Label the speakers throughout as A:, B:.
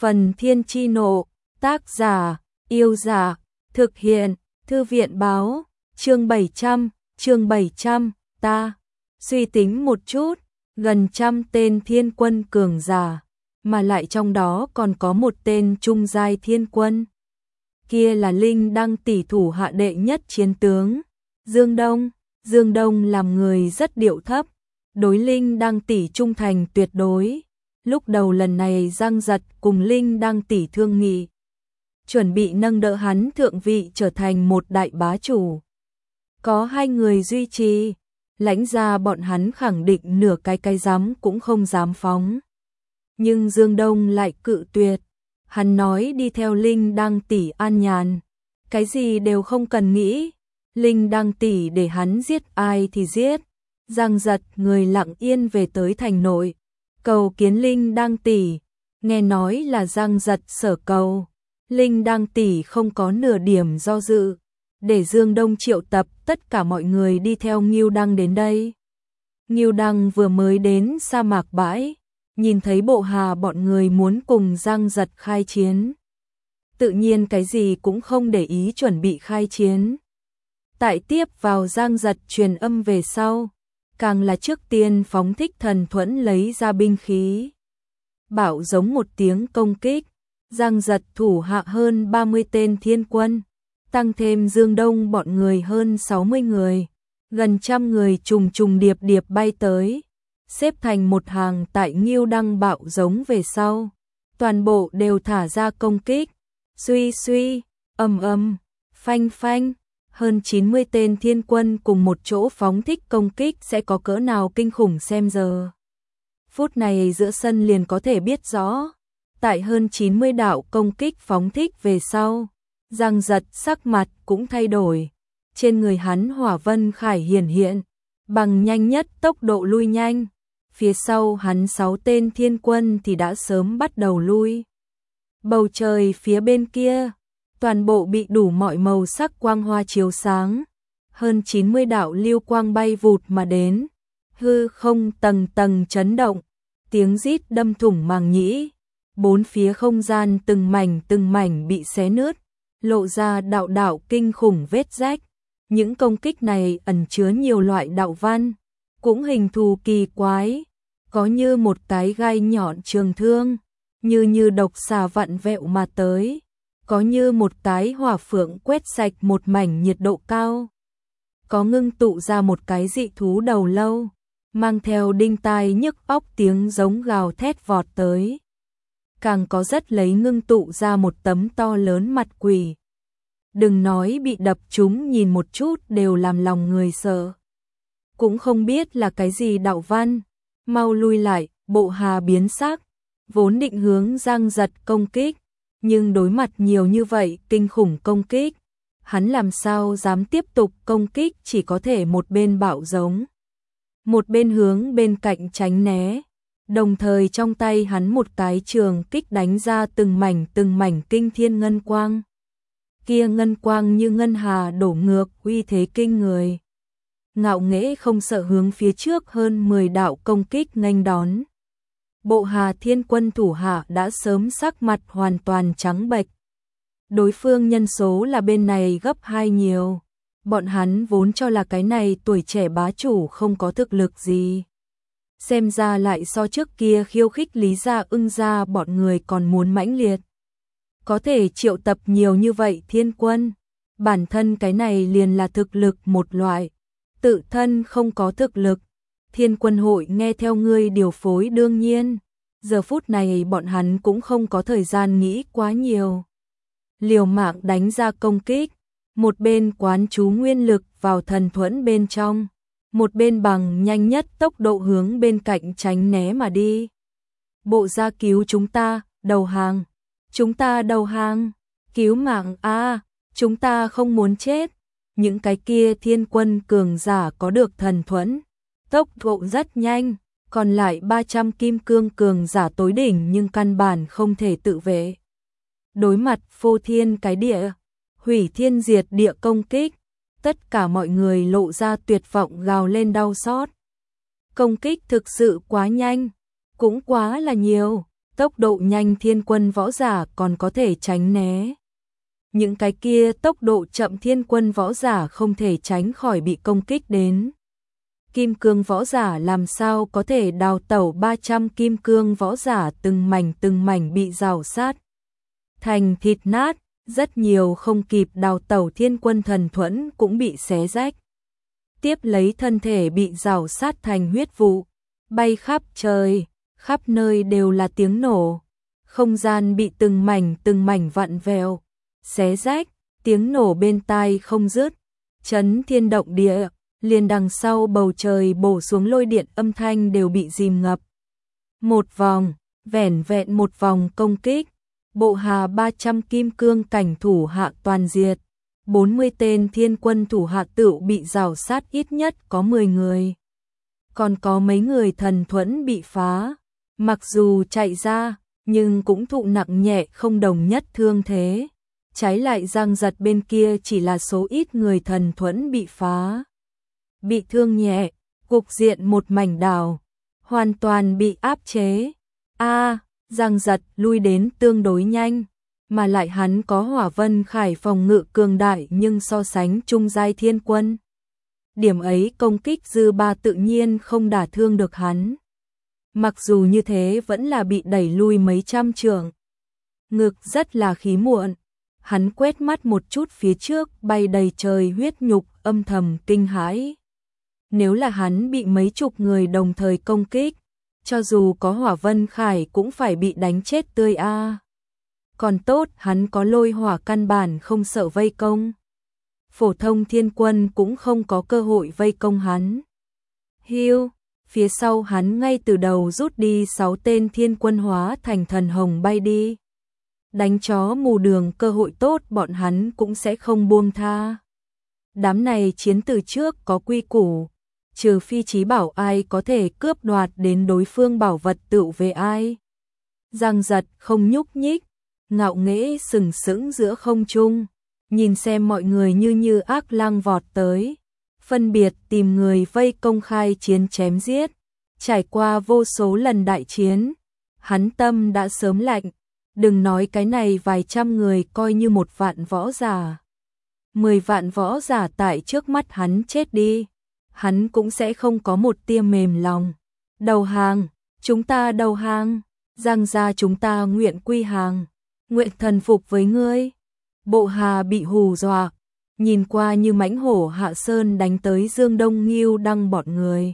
A: Phần Thiên Chi Nộ, tác giả, Yêu Giả, thực hiện, Thư viện báo, chương 700, ta suy tính một chút, gần 100 tên thiên quân cường giả, mà lại trong đó còn có một tên trung giai thiên quân. Kia là Linh Đăng tỷ thủ hạ đệ nhất chiến tướng, Dương Đông. Dương Đông làm người rất điệu thấp, đối Linh Đăng tỷ trung thành tuyệt đối. Lúc đầu lần này Giang Giật cùng Linh Đăng tỷ thương nghị, chuẩn bị nâng đỡ hắn thượng vị trở thành một đại bá chủ. Có hai người duy trì, lãnh gia bọn hắn khẳng định nửa cái dám cũng không dám phóng. Nhưng Dương Đông lại cự tuyệt, hắn nói đi theo Linh Đăng tỷ an nhàn, cái gì đều không cần nghĩ. Linh Đăng tỷ để hắn giết ai thì giết. Giang Giật người lặng yên về tới thành nội, cầu kiến Linh Đăng tỷ, nghe nói là Giang Giật sở cầu. Linh Đăng tỷ không có nửa điểm do dự, để Dương Đông triệu tập tất cả mọi người đi theo Ngưu Đăng đến đây. Ngưu Đăng vừa mới đến sa mạc bãi, nhìn thấy Bộ Hà bọn người muốn cùng Giang Giật khai chiến. Tự nhiên cái gì cũng không để ý chuẩn bị khai chiến. Tại tiếp vào Giang Giật truyền âm về sau, càng là trước tiên phóng thích thần thuẫn lấy ra binh khí. Bảo giống một tiếng công kích, Giang Giật thủ hạ hơn 30 tên thiên quân, tăng thêm Dương Đông bọn người hơn 60 người, gần 100 người trùng điệp bay tới, xếp thành một hàng tại Ngưu Đăng bạo giống về sau, toàn bộ đều thả ra công kích, suy, ầm, phanh, hơn 90 tên thiên quân cùng một chỗ phóng thích công kích sẽ có cỡ nào kinh khủng xem giờ. Phút này giữa sân liền có thể biết rõ, tại hơn 90 đạo công kích phóng thích về sau, Giang Giật sắc mặt cũng thay đổi, trên người hắn hỏa vân khải hiển hiện, bằng nhanh nhất tốc độ lui nhanh, phía sau hắn 6 tên thiên quân thì đã sớm bắt đầu lui. Bầu trời phía bên kia, toàn bộ bị đủ mọi màu sắc quang hoa chiếu sáng, hơn 90 đạo lưu quang bay vụt mà đến, hư không tầng chấn động, tiếng rít đâm thủng màng nhĩ, bốn phía không gian từng mảnh bị xé nứt, lộ ra đạo kinh khủng vết rách. Những công kích này ẩn chứa nhiều loại đạo văn, cũng hình thù kỳ quái, có như một cái gai nhọn trường thương, như độc xà vặn vẹo mà tới, có như một cái hỏa phượng quét sạch một mảnh nhiệt độ cao, có ngưng tụ ra một cái dị thú đầu lâu, mang theo đinh tai nhức óc tiếng giống gào thét vọt tới. Càng có rất lấy ngưng tụ ra một tấm to lớn mặt quỷ. Đừng nói bị đập trúng nhìn một chút đều làm lòng người sợ. Cũng không biết là cái gì đạo văn, mau lui lại, Bộ Hà biến sắc, vốn định hướng Giang Giật công kích, nhưng đối mặt nhiều như vậy kinh khủng công kích, hắn làm sao dám tiếp tục công kích, chỉ có thể một bên bạo giống, một bên hướng bên cạnh tránh né. Đồng thời trong tay hắn một cái trường kích đánh ra từng mảnh kinh thiên ngân quang. Kia ngân quang như ngân hà đổ ngược, uy thế kinh người. Ngạo nghễ không sợ hướng phía trước hơn 10 đạo công kích nghênh đón. Bộ Hà thiên quân thủ hạ đã sớm sắc mặt hoàn toàn trắng bệch. Đối phương nhân số là bên này gấp 2 nhiều. Bọn hắn vốn cho là cái này tuổi trẻ bá chủ không có thực lực gì. Xem ra lại so trước kia khiêu khích Lý Gia Ưng gia bọn người còn muốn mãnh liệt. Có thể triệu tập nhiều như vậy thiên quân, bản thân cái này liền là thực lực một loại, tự thân không có thực lực, thiên quân hội nghe theo ngươi điều phối đương nhiên, giờ phút này bọn hắn cũng không có thời gian nghĩ quá nhiều. Liều mạng đánh ra công kích, một bên quán chú nguyên lực vào thần thuẫn bên trong, một bên bằng nhanh nhất tốc độ hướng bên cạnh tránh né mà đi. Bộ gia cứu chúng ta, đầu hàng. Chúng ta đầu hàng, cứu mạng a, chúng ta không muốn chết. Những cái kia thiên quân cường giả có được thần thuẫn, tốc độ rất nhanh, còn lại 300 kim cương cường giả tối đỉnh nhưng căn bản không thể tự vệ. Đối mặt phô thiên cái địa, hủy thiên diệt địa công kích, tất cả mọi người lộ ra tuyệt vọng gào lên đau xót. Công kích thực sự quá nhanh, cũng quá là nhiều. tốc độ nhanh thiên quân võ giả còn có thể tránh né. Những cái kia tốc độ chậm thiên quân võ giả không thể tránh khỏi bị công kích đến. Kim cương võ giả làm sao có thể đào tẩu 300 kim cương võ giả từng mảnh bị rào sát thành thịt nát, rất nhiều không kịp đào tẩu thiên quân thần thuẫn cũng bị xé rách. Tiếp lấy thân thể bị rào sát thành huyết vụ, bay khắp trời, khắp nơi đều là tiếng nổ. Không gian bị từng mảnh vặn vẹo, xé rách, tiếng nổ bên tai không dứt, chấn thiên động địa, liền đằng sau bầu trời bổ xuống lôi điện âm thanh đều bị dìm ngập. Một vòng, vẻn vẹn một vòng công kích, Bộ Hà 300 kim cương cảnh thủ hạ toàn diệt, 40 tên thiên quân thủ hạ tựu bị rào sát ít nhất có 10 người. Còn có mấy người thần thuẫn bị phá, mặc dù chạy ra, nhưng cũng thụ nặng nhẹ không đồng nhất thương thế. Trái lại Giang Giật bên kia chỉ là số ít người thần thuẫn bị phá, bị thương nhẹ, cục diện một mảnh đảo, hoàn toàn bị áp chế. Giang Giật lui đến tương đối nhanh, mà lại hắn có Hỏa Vân Khải phòng ngự cường đại nhưng so sánh trung giai thiên quân. Điểm ấy công kích dư ba tự nhiên không đả thương được hắn. Mặc dù như thế vẫn là bị đẩy lui mấy trăm trượng. Ngực rất là khí muộn. Hắn quét mắt một chút phía trước bay đầy trời huyết nhục âm thầm kinh hãi. Nếu là hắn bị mấy chục người đồng thời công kích, cho dù có Hỏa Vân Khải cũng phải bị đánh chết tươi a. Còn tốt hắn có lôi hỏa căn bản không sợ vây công. Phổ thông thiên quân cũng không có cơ hội vây công hắn. Hiu, phía sau hắn ngay từ đầu rút đi 6 tên thiên quân hóa thành thần hồng bay đi. Đánh chó mù đường cơ hội tốt bọn hắn cũng sẽ không buông tha. Đám này chiến từ trước có quy củ, trừ phi chí bảo ai có thể cướp đoạt đến đối phương bảo vật tựu về ai. Giang Giật không nhúc nhích, ngạo nghễ sừng sững giữa không trung, nhìn xem mọi người như ác lang vọt tới, phân biệt tìm người vây công khai chiến chém giết. Trải qua vô số lần đại chiến, hắn tâm đã sớm lạnh, đừng nói cái này vài trăm người coi như 1 vạn võ giả. 10 vạn võ giả tại trước mắt hắn chết đi, hắn cũng sẽ không có một tia mềm lòng. Đầu hàng, chúng ta đầu hàng, Giang gia chúng ta nguyện quy hàng, nguyện thần phục với ngươi. Bộ Hà bị hù dọa, nhìn qua như mãnh hổ hạ sơn đánh tới Dương Đông Ngưu Đăng bọn người.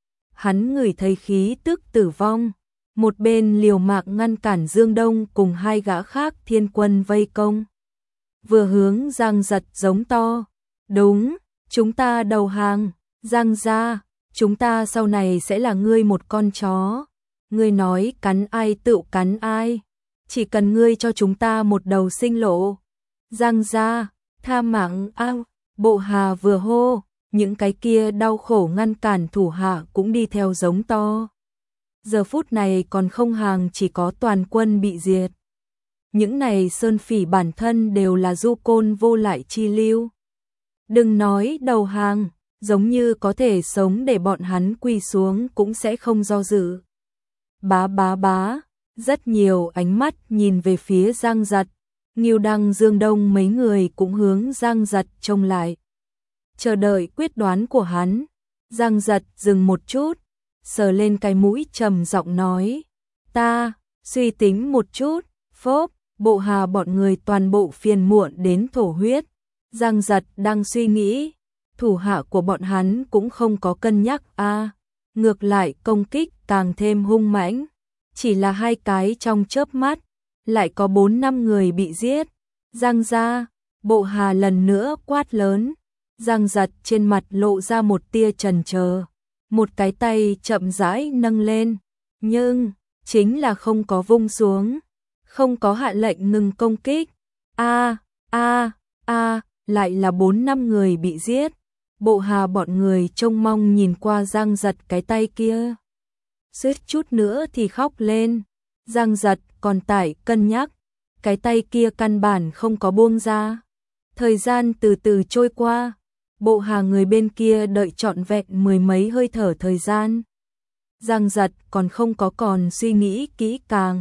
A: Hắn ngửi thấy khí tức tử vong, một bên liều mạng ngăn cản Dương Đông cùng 2 gã khác thiên quân vây công. Vừa hướng Giang Giật giống to, đúng, chúng ta đầu hàng, Giang gia, chúng ta sau này sẽ là ngươi một con chó. Ngươi nói cắn ai tựu cắn ai, chỉ cần ngươi cho chúng ta một đầu sinh lộ. Giang gia, tha mạng ao, Bộ Hà vừa hô, những cái kia đau khổ ngăn cản thủ hạ cũng đi theo giống to. Giờ phút này còn không hàng chỉ có toàn quân bị diệt. Những này sơn phỉ bản thân đều là du côn vô lại chi lưu. Đừng nói đầu hàng, giống như có thể sống để bọn hắn quỳ xuống cũng sẽ không do dự. Bá, rất nhiều ánh mắt nhìn về phía Giang Giật. Ngưu Đăng Dương Đông mấy người cũng hướng Giang Giật trông lại, chờ đợi quyết đoán của hắn. Giang Giật dừng một chút, sờ lên cái mũi trầm giọng nói, ta suy tính một chút. Phốp, Bộ Hà bọn người toàn bộ phiền muộn đến thổ huyết. Giang Giật đang suy nghĩ, thủ hạ của bọn hắn cũng không có cân nhắc ngược lại công kích càng thêm hung mãnh. Chỉ là 2 cái trong chớp mắt, lại có 4-5 người bị giết. Giang gia, Bộ Hà lần nữa quát lớn. Giang Giật trên mặt lộ ra một tia chần chờ, một cái tay chậm rãi nâng lên, nhưng chính là không có vung xuống, không có hạ lệnh ngừng công kích. Lại là 4-5 người bị giết. Bộ Hà bọn người trông mong nhìn qua Giang Giật cái tay kia, suýt chút nữa thì khóc lên. Giang Giật còn tại cân nhắc, cái tay kia căn bản không có buông ra. Thời gian từ từ trôi qua, Bộ Hà người bên kia đợi trọn vẹn 10 mấy hơi thở thời gian. Giang Giật còn không có còn suy nghĩ kỹ càng,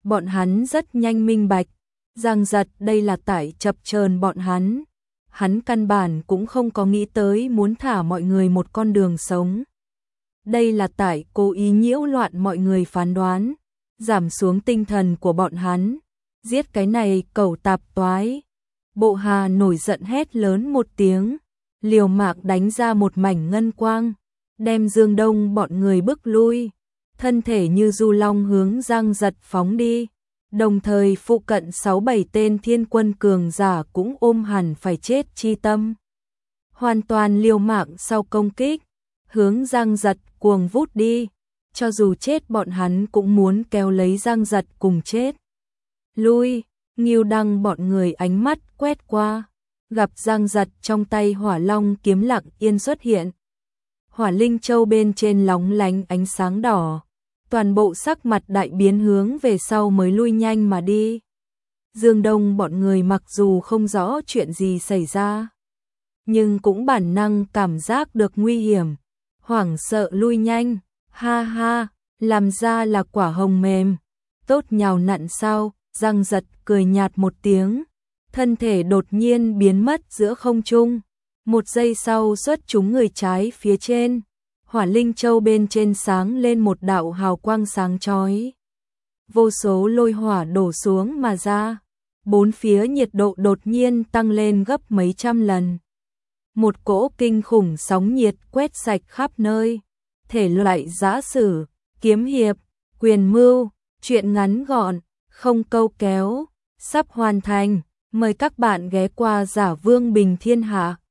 A: Bọn hắn rất nhanh minh bạch, Giang Giật đây là tại chập chờn bọn hắn. Hắn căn bản cũng không có nghĩ tới muốn thả mọi người một con đường sống. Đây là tại cố ý nhiễu loạn mọi người phán đoán, giảm xuống tinh thần của bọn hắn. Giết cái này cẩu tạp toái. Bộ Hà nổi giận hét lớn một tiếng, liều mạng đánh ra một mảnh ngân quang, đem Dương Đông bọn người bức lui, thân thể như du long hướng Giang Giật phóng đi. Đồng thời phụ cận 6-7 tên thiên quân cường giả cũng ôm hẳn phải chết chi tâm. Hoàn toàn liều mạng sau công kích, hướng Giang Giật cuồng vút đi, cho dù chết bọn hắn cũng muốn kéo lấy Giang Giật cùng chết. Lui, Ngưu Đăng bọn người ánh mắt quét qua, gặp Giang Giật trong tay Hỏa Long kiếm lặng yên xuất hiện. Hỏa Linh Châu bên trên lóng lánh ánh sáng đỏ, toàn bộ sắc mặt đại biến hướng về sau mới lui nhanh mà đi. Dương Đông bọn người mặc dù không rõ chuyện gì xảy ra, nhưng cũng bản năng cảm giác được nguy hiểm, hoảng sợ lui nhanh. Ha ha, làm ra là quả hồng mềm, tốt nhào nặn sao? Giang Giật cười nhạt một tiếng, thân thể đột nhiên biến mất giữa không trung. Một giây sau xuất chúng người trái phía trên, Hỏa Linh Châu bên trên sáng lên một đạo hào quang sáng chói. Vô số lôi hỏa đổ xuống mà ra, bốn phía nhiệt độ đột nhiên tăng lên gấp mấy trăm lần. Một cỗ kinh khủng sóng nhiệt quét sạch khắp nơi. Thể loại giã sử, kiếm hiệp, quyền mưu, truyện ngắn gọn, không câu kéo, sắp hoàn thành. Mời các bạn ghé qua Giả Vương Bình Thiên Hạ.